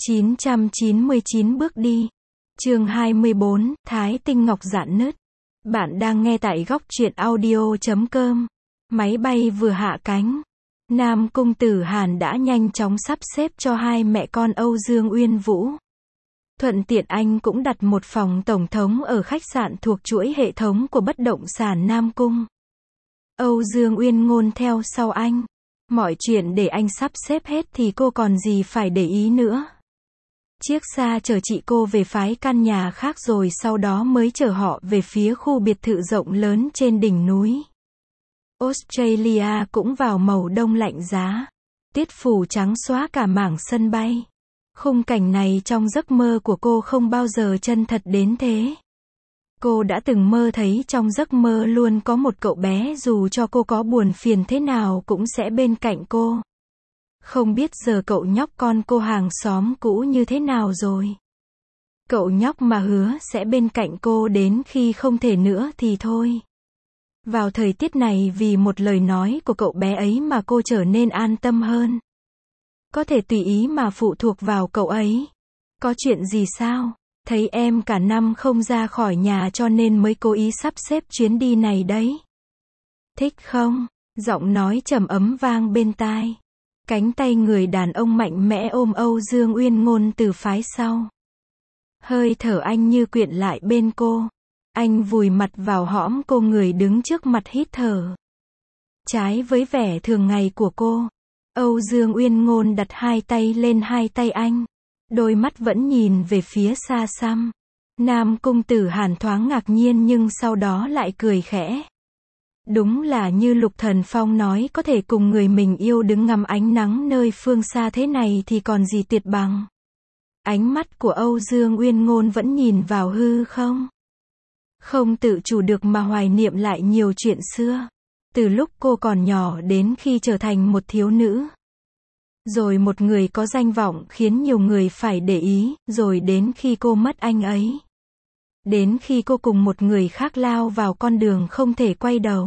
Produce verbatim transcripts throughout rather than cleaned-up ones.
chín trăm chín mươi chín bước đi. Chương hai mươi bốn, Thái Tinh Ngọc rạn nứt. Bạn đang nghe tại góc truyện audio chấm com. Máy bay vừa hạ cánh. Nam Cung Tử Hàn đã nhanh chóng sắp xếp cho hai mẹ con Âu Dương Uyên Vũ. Thuận tiện anh cũng đặt một phòng tổng thống ở khách sạn thuộc chuỗi hệ thống của bất động sản Nam Cung. Âu Dương Uyên Ngôn theo sau anh. Mọi chuyện để anh sắp xếp hết thì cô còn gì phải để ý nữa. Chiếc xa chở chị cô về phái căn nhà khác rồi sau đó mới chở họ về phía khu biệt thự rộng lớn trên đỉnh núi. Australia cũng vào màu đông lạnh giá. Tiết phủ trắng xóa cả mảng sân bay. Khung cảnh này trong giấc mơ của cô không bao giờ chân thật đến thế. Cô đã từng mơ thấy trong giấc mơ luôn có một cậu bé dù cho cô có buồn phiền thế nào cũng sẽ bên cạnh cô. Không biết giờ cậu nhóc con cô hàng xóm cũ như thế nào rồi. Cậu nhóc mà hứa sẽ bên cạnh cô đến khi không thể nữa thì thôi. Vào thời tiết này vì một lời nói của cậu bé ấy mà cô trở nên an tâm hơn. Có thể tùy ý mà phụ thuộc vào cậu ấy. Có chuyện gì sao? Thấy em cả năm không ra khỏi nhà cho nên mới cố ý sắp xếp chuyến đi này đấy. Thích không? Giọng nói trầm ấm vang bên tai. Cánh tay người đàn ông mạnh mẽ ôm Âu Dương Uyên Ngôn từ phái sau. Hơi thở anh như quyện lại bên cô. Anh vùi mặt vào hõm cô người đứng trước mặt hít thở. Trái với vẻ thường ngày của cô, Âu Dương Uyên Ngôn đặt hai tay lên hai tay anh. Đôi mắt vẫn nhìn về phía xa xăm. Nam Cung Tử Hàn thoáng ngạc nhiên nhưng sau đó lại cười khẽ. Đúng là như Lục Thần Phong nói, có thể cùng người mình yêu đứng ngắm ánh nắng nơi phương xa thế này thì còn gì tuyệt bằng. Ánh mắt của Âu Dương Uyên Ngôn vẫn nhìn vào hư không. Không tự chủ được mà hoài niệm lại nhiều chuyện xưa. Từ lúc cô còn nhỏ đến khi trở thành một thiếu nữ. Rồi một người có danh vọng khiến nhiều người phải để ý, rồi đến khi cô mất anh ấy. Đến khi cô cùng một người khác lao vào con đường không thể quay đầu.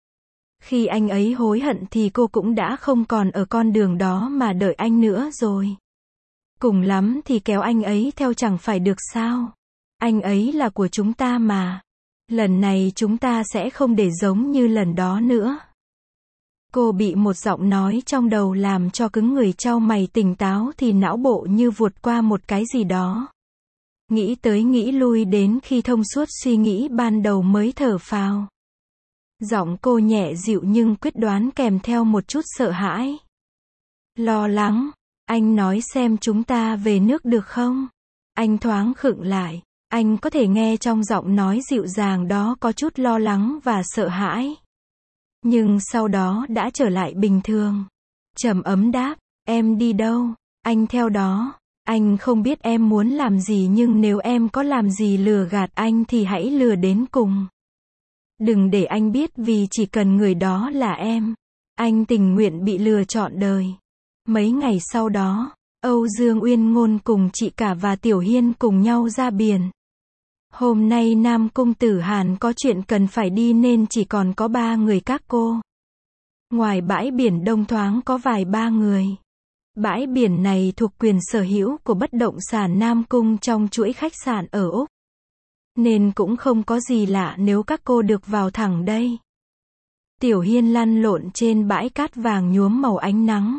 Khi anh ấy hối hận thì cô cũng đã không còn ở con đường đó mà đợi anh nữa rồi. Cùng lắm thì kéo anh ấy theo chẳng phải được sao. Anh ấy là của chúng ta mà. Lần này chúng ta sẽ không để giống như lần đó nữa. Cô bị một giọng nói trong đầu làm cho cứng người, chau mày tỉnh táo thì não bộ như vụt qua một cái gì đó. Nghĩ tới nghĩ lui đến khi thông suốt suy nghĩ ban đầu mới thở phào. Giọng cô nhẹ dịu nhưng quyết đoán kèm theo một chút sợ hãi. Lo lắng, anh nói xem chúng ta về nước được không? Anh thoáng khựng lại, anh có thể nghe trong giọng nói dịu dàng đó có chút lo lắng và sợ hãi. Nhưng sau đó đã trở lại bình thường. Trầm ấm đáp, em đi đâu? Anh theo đó. Anh không biết em muốn làm gì nhưng nếu em có làm gì lừa gạt anh thì hãy lừa đến cùng. Đừng để anh biết vì chỉ cần người đó là em. Anh tình nguyện bị lừa trọn đời. Mấy ngày sau đó, Âu Dương Uyên Ngôn cùng chị cả và Tiểu Hiên cùng nhau ra biển. Hôm nay Nam Cung Tử Hàn có chuyện cần phải đi nên chỉ còn có ba người các cô. Ngoài bãi biển Đông thoáng có vài ba người. Bãi biển này thuộc quyền sở hữu của bất động sản Nam Cung trong chuỗi khách sạn ở Úc. Nên cũng không có gì lạ nếu các cô được vào thẳng đây. Tiểu Hiên lăn lộn trên bãi cát vàng nhuốm màu ánh nắng.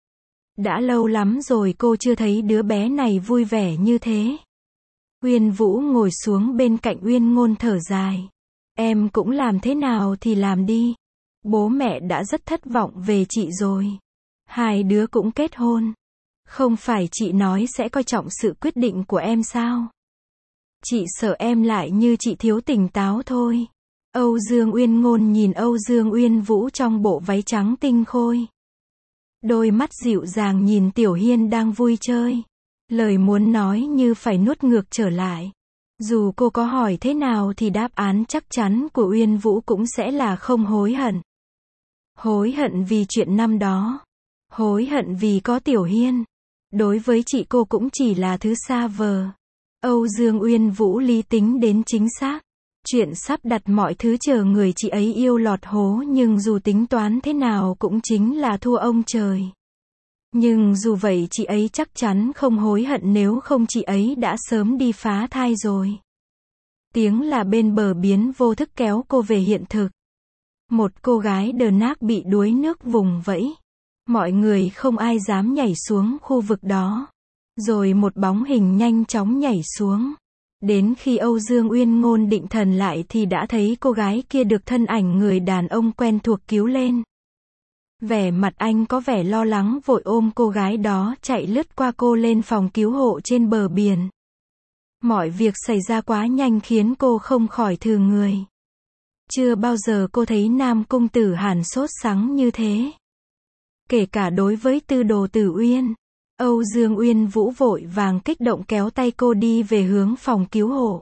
Đã lâu lắm rồi cô chưa thấy đứa bé này vui vẻ như thế. Uyên Vũ ngồi xuống bên cạnh Uyên Ngôn thở dài. Em cũng làm thế nào thì làm đi. Bố mẹ đã rất thất vọng về chị rồi. Hai đứa cũng kết hôn. Không phải chị nói sẽ coi trọng sự quyết định của em sao? Chị sợ em lại như chị thiếu tỉnh táo thôi. Âu Dương Uyên Ngôn nhìn Âu Dương Uyên Vũ trong bộ váy trắng tinh khôi. Đôi mắt dịu dàng nhìn Tiểu Hiên đang vui chơi. Lời muốn nói như phải nuốt ngược trở lại. Dù cô có hỏi thế nào thì đáp án chắc chắn của Uyên Vũ cũng sẽ là không hối hận. Hối hận vì chuyện năm đó. Hối hận vì có Tiểu Hiên. Đối với chị cô cũng chỉ là thứ xa vời. Âu Dương Uyên Vũ lý tính đến chính xác. Chuyện sắp đặt mọi thứ chờ người chị ấy yêu lọt hố nhưng dù tính toán thế nào cũng chính là thua ông trời. Nhưng dù vậy chị ấy chắc chắn không hối hận, nếu không chị ấy đã sớm đi phá thai rồi. Tiếng là bên bờ biển vô thức kéo cô về hiện thực. Một cô gái đờ nác bị đuối nước vùng vẫy. Mọi người không ai dám nhảy xuống khu vực đó. Rồi một bóng hình nhanh chóng nhảy xuống. Đến khi Âu Dương Uyên Ngôn định thần lại thì đã thấy cô gái kia được thân ảnh người đàn ông quen thuộc cứu lên. Vẻ mặt anh có vẻ lo lắng, vội ôm cô gái đó chạy lướt qua cô lên phòng cứu hộ trên bờ biển. Mọi việc xảy ra quá nhanh khiến cô không khỏi thừ người. Chưa bao giờ cô thấy Nam Cung Tử Hàn sốt sắng như thế. Kể cả đối với Tư Đồ Tử Uyên. Âu Dương Uyên Vũ vội vàng kích động kéo tay cô đi về hướng phòng cứu hộ.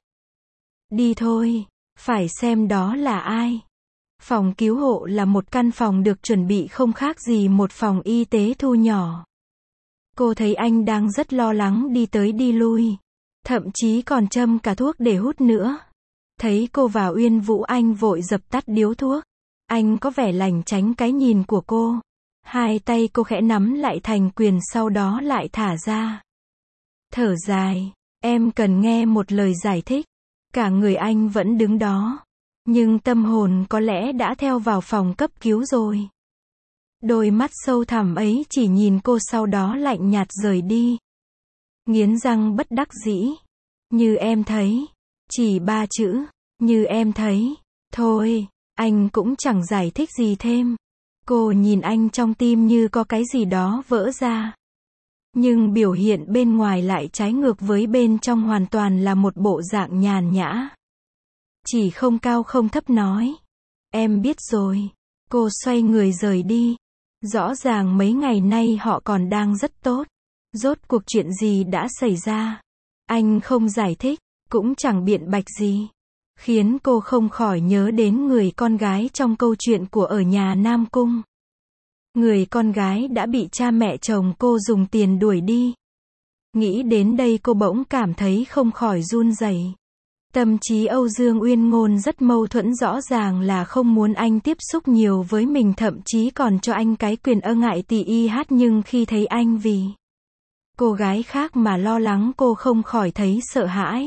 Đi thôi, phải xem đó là ai. Phòng cứu hộ là một căn phòng được chuẩn bị không khác gì một phòng y tế thu nhỏ. Cô thấy anh đang rất lo lắng đi tới đi lui. Thậm chí còn châm cả thuốc để hút nữa. Thấy cô vào Uyên Vũ, anh vội dập tắt điếu thuốc. Anh có vẻ lảng tránh cái nhìn của cô. Hai tay cô khẽ nắm lại thành quyền, sau đó lại thả ra. Thở dài, em cần nghe một lời giải thích. Cả người anh vẫn đứng đó. Nhưng tâm hồn có lẽ đã theo vào phòng cấp cứu rồi. Đôi mắt sâu thẳm ấy chỉ nhìn cô, sau đó lạnh nhạt rời đi. Nghiến răng bất đắc dĩ. Như em thấy. Chỉ ba chữ. Như em thấy. Thôi, anh cũng chẳng giải thích gì thêm. Cô nhìn anh, trong tim như có cái gì đó vỡ ra. Nhưng biểu hiện bên ngoài lại trái ngược với bên trong, hoàn toàn là một bộ dạng nhàn nhã. Chỉ không cao không thấp nói. Em biết rồi. Cô xoay người rời đi. Rõ ràng mấy ngày nay họ còn đang rất tốt. Rốt cuộc chuyện gì đã xảy ra? Anh không giải thích, cũng chẳng biện bạch gì. Khiến cô không khỏi nhớ đến người con gái trong câu chuyện của ở nhà Nam Cung. Người con gái đã bị cha mẹ chồng cô dùng tiền đuổi đi. Nghĩ đến đây cô bỗng cảm thấy không khỏi run rẩy. Tâm trí Âu Dương Uyên Ngôn rất mâu thuẫn, rõ ràng là không muốn anh tiếp xúc nhiều với mình, thậm chí còn cho anh cái quyền ơ ngại tỳ y hát, nhưng khi thấy anh vì cô gái khác mà lo lắng, cô không khỏi thấy sợ hãi.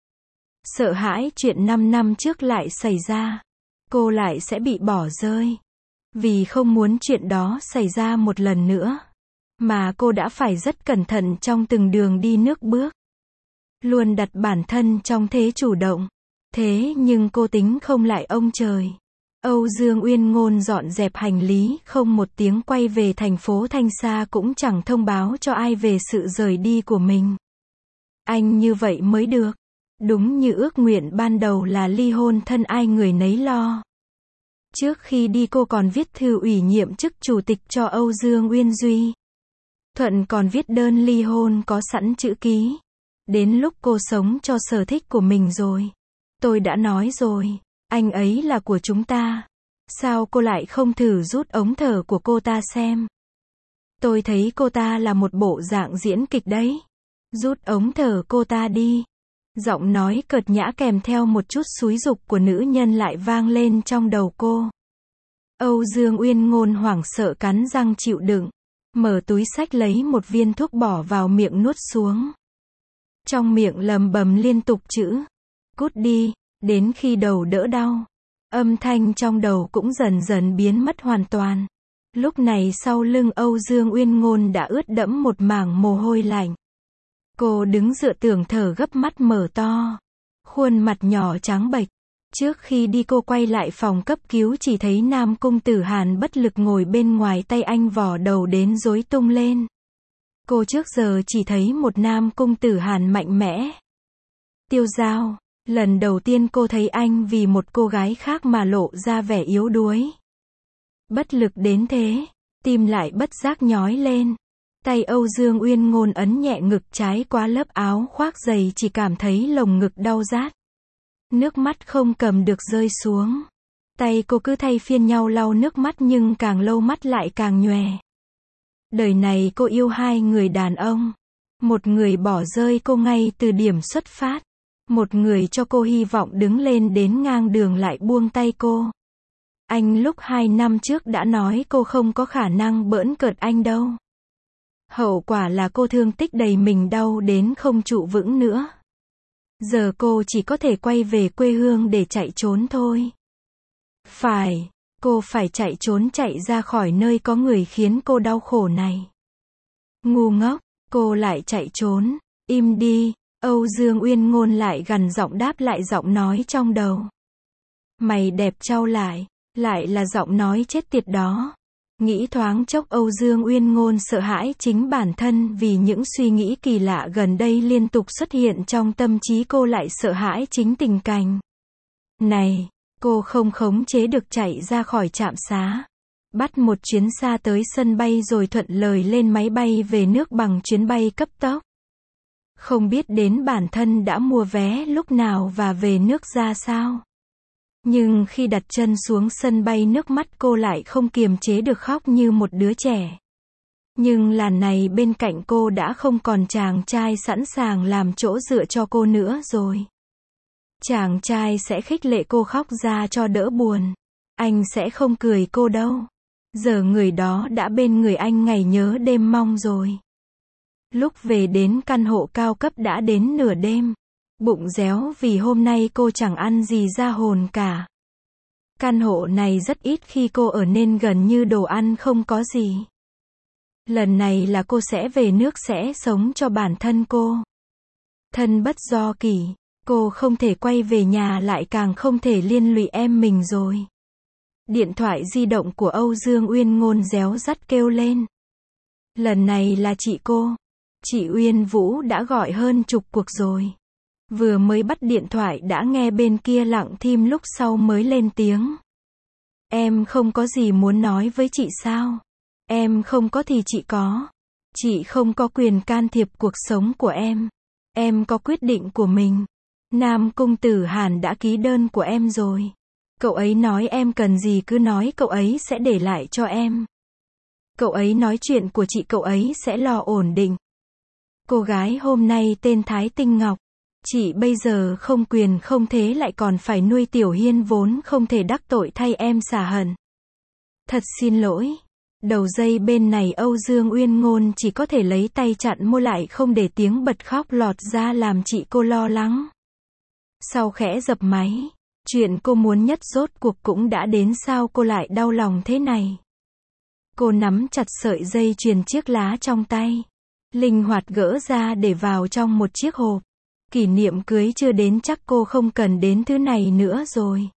Sợ hãi chuyện năm năm trước lại xảy ra. Cô lại sẽ bị bỏ rơi. Vì không muốn chuyện đó xảy ra một lần nữa. Mà cô đã phải rất cẩn thận trong từng đường đi nước bước. Luôn đặt bản thân trong thế chủ động. Thế nhưng cô tính không lại ông trời. Âu Dương Uyên Ngôn dọn dẹp hành lý, không một tiếng quay về thành phố Thanh Sa, cũng chẳng thông báo cho ai về sự rời đi của mình. Anh như vậy mới được. Đúng như ước nguyện ban đầu là ly hôn, thân ai người nấy lo. Trước khi đi cô còn viết thư ủy nhiệm chức chủ tịch cho Âu Dương Uyên Duy. Thuận còn viết đơn ly hôn có sẵn chữ ký. Đến lúc cô sống cho sở thích của mình rồi. Tôi đã nói rồi, anh ấy là của chúng ta. Sao cô lại không thử rút ống thở của cô ta xem? Tôi thấy cô ta là một bộ dạng diễn kịch đấy. Rút ống thở cô ta đi. Giọng nói cợt nhã kèm theo một chút xúi giục của nữ nhân lại vang lên trong đầu cô. Âu Dương Uyên Ngôn hoảng sợ cắn răng chịu đựng. Mở túi xách lấy một viên thuốc bỏ vào miệng nuốt xuống. Trong miệng lầm bầm liên tục chữ. Cút đi, đến khi đầu đỡ đau. Âm thanh trong đầu cũng dần dần biến mất hoàn toàn. Lúc này sau lưng Âu Dương Uyên Ngôn đã ướt đẫm một mảng mồ hôi lạnh. Cô đứng dựa tường thở gấp, mắt mở to. Khuôn mặt nhỏ trắng bệch. Trước khi đi cô quay lại phòng cấp cứu, chỉ thấy Nam Cung Tử Hàn bất lực ngồi bên ngoài, tay anh vò đầu đến rối tung lên. Cô trước giờ chỉ thấy một Nam Cung Tử Hàn mạnh mẽ, tiêu dao. Lần đầu tiên cô thấy anh vì một cô gái khác mà lộ ra vẻ yếu đuối. Bất lực đến thế, tim lại bất giác nhói lên. Tay Âu Dương Uyên Ngôn ấn nhẹ ngực trái qua lớp áo khoác dày, chỉ cảm thấy lồng ngực đau rát. Nước mắt không cầm được rơi xuống. Tay cô cứ thay phiên nhau lau nước mắt, nhưng càng lâu mắt lại càng nhòe. Đời này cô yêu hai người đàn ông. Một người bỏ rơi cô ngay từ điểm xuất phát. Một người cho cô hy vọng đứng lên đến ngang đường lại buông tay cô. Anh lúc hai năm trước đã nói cô không có khả năng bỡn cợt anh đâu. Hậu quả là cô thương tích đầy mình, đau đến không trụ vững nữa. Giờ cô chỉ có thể quay về quê hương để chạy trốn thôi. Phải, cô phải chạy trốn, chạy ra khỏi nơi có người khiến cô đau khổ này. Ngu ngốc, cô lại chạy trốn. Im đi, Âu Dương Uyên Ngôn lại gằn giọng đáp lại giọng nói trong đầu. Mày đẹp trao lại, lại là giọng nói chết tiệt đó. Nghĩ thoáng chốc Âu Dương Uyên Ngôn sợ hãi chính bản thân vì những suy nghĩ kỳ lạ gần đây liên tục xuất hiện trong tâm trí cô, lại sợ hãi chính tình cảnh này. Cô không khống chế được chạy ra khỏi trạm xá. Bắt một chuyến xa tới sân bay rồi thuận lời lên máy bay về nước bằng chuyến bay cấp tốc. Không biết đến bản thân đã mua vé lúc nào và về nước ra sao. Nhưng khi đặt chân xuống sân bay, nước mắt cô lại không kiềm chế được khóc như một đứa trẻ. Nhưng lần này bên cạnh cô đã không còn chàng trai sẵn sàng làm chỗ dựa cho cô nữa rồi. Chàng trai sẽ khích lệ cô khóc ra cho đỡ buồn. Anh sẽ không cười cô đâu. Giờ người đó đã bên người anh ngày nhớ đêm mong rồi. Lúc về đến căn hộ cao cấp đã đến nửa đêm. Bụng réo vì hôm nay cô chẳng ăn gì ra hồn cả. Căn hộ này rất ít khi cô ở nên gần như đồ ăn không có gì. Lần này là cô sẽ về nước, sẽ sống cho bản thân cô. Thân bất do kỷ, cô không thể quay về nhà, lại càng không thể liên lụy em mình rồi. Điện thoại di động của Âu Dương Uyên Ngôn réo rắt kêu lên. Lần này là chị cô. Chị Uyên Vũ đã gọi hơn chục cuộc rồi. Vừa mới bắt điện thoại đã nghe bên kia lặng thinh, lúc sau mới lên tiếng. Em không có gì muốn nói với chị sao? Em không có thì chị có. Chị không có quyền can thiệp cuộc sống của em. Em có quyết định của mình. Nam Cung Tử Hàn đã ký đơn của em rồi. Cậu ấy nói em cần gì cứ nói, cậu ấy sẽ để lại cho em. Cậu ấy nói chuyện của chị cậu ấy sẽ lo ổn định. Cô gái hôm nay tên Thái Tinh Ngọc. Chị bây giờ không quyền không thế lại còn phải nuôi Tiểu Hiên, vốn không thể đắc tội thay em xả hận. Thật xin lỗi. Đầu dây bên này Âu Dương Uyên Ngôn chỉ có thể lấy tay chặn môi lại không để tiếng bật khóc lọt ra làm chị cô lo lắng. Sau khẽ dập máy. Chuyện cô muốn nhất rốt cuộc cũng đã đến, sao cô lại đau lòng thế này? Cô nắm chặt sợi dây chuyền chiếc lá trong tay. Linh hoạt gỡ ra để vào trong một chiếc hộp. Kỷ niệm cưới chưa đến, chắc cô không cần đến thứ này nữa rồi.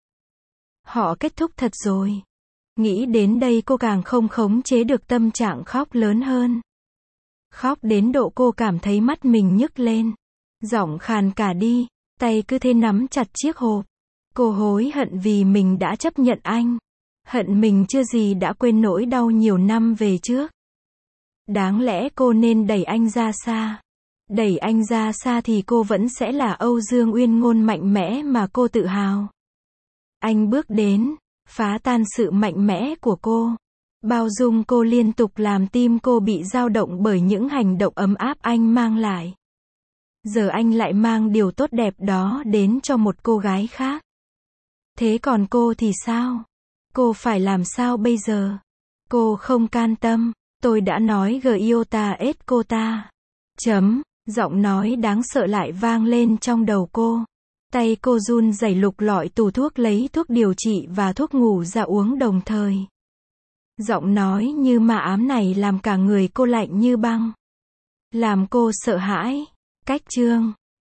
Họ kết thúc thật rồi. Nghĩ đến đây cô càng không khống chế được tâm trạng khóc lớn hơn. Khóc đến độ cô cảm thấy mắt mình nhức lên. Giọng khàn cả đi, tay cứ thế nắm chặt chiếc hộp. Cô hối hận vì mình đã chấp nhận anh. Hận mình chưa gì đã quên nỗi đau nhiều năm về trước. Đáng lẽ cô nên đẩy anh ra xa. Đẩy anh ra xa thì cô vẫn sẽ là Âu Dương Uyên Ngôn mạnh mẽ mà cô tự hào. Anh bước đến, phá tan sự mạnh mẽ của cô. Bao dung cô liên tục làm tim cô bị dao động bởi những hành động ấm áp anh mang lại. Giờ anh lại mang điều tốt đẹp đó đến cho một cô gái khác. Thế còn cô thì sao? Cô phải làm sao bây giờ? Cô không can tâm. Tôi đã nói Giota et cô ta. Chấm. Giọng nói đáng sợ lại vang lên trong đầu cô. Tay cô run rẩy lục lọi tủ thuốc lấy thuốc điều trị và thuốc ngủ ra uống đồng thời. Giọng nói như ma ám này làm cả người cô lạnh như băng. Làm cô sợ hãi. Cách chương